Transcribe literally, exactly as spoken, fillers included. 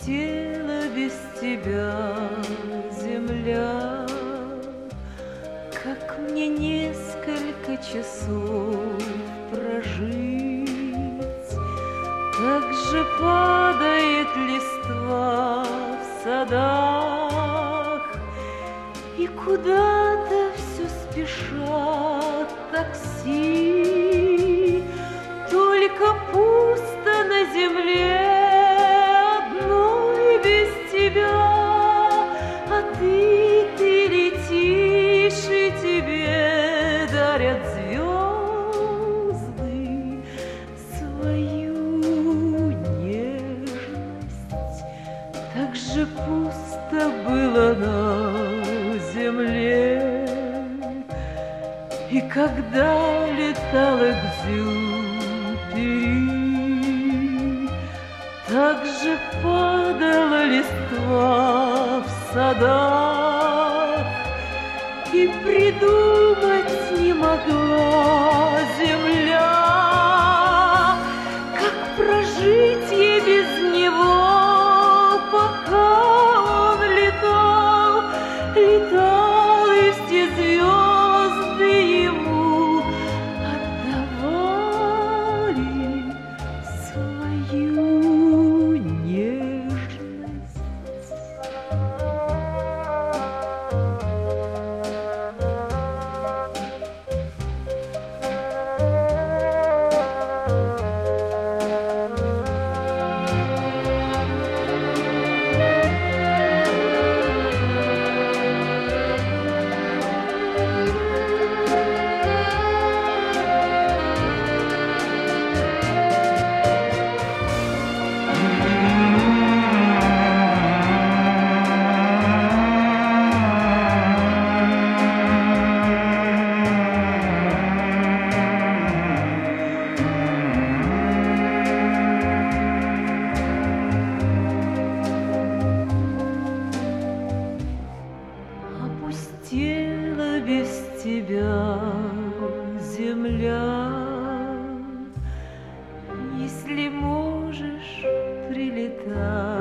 Опустела без тебя земля, как мне несколько часов прожить. Так же падает листва в садах, и куда-то все спешат такси. Только пусто на земле одной без тебя, а ты, ты летишь, и тебе дарят звезды свою нежность. Так же пусто было на земле, и когда летал Экзюпери, так же падала листва в садах, и придумать не могла земля, как прожить ей без него, пока он летал, летал, и все звезды ему отдавали свою нежность. Опустела без тебя земля. Если можешь, прилетай.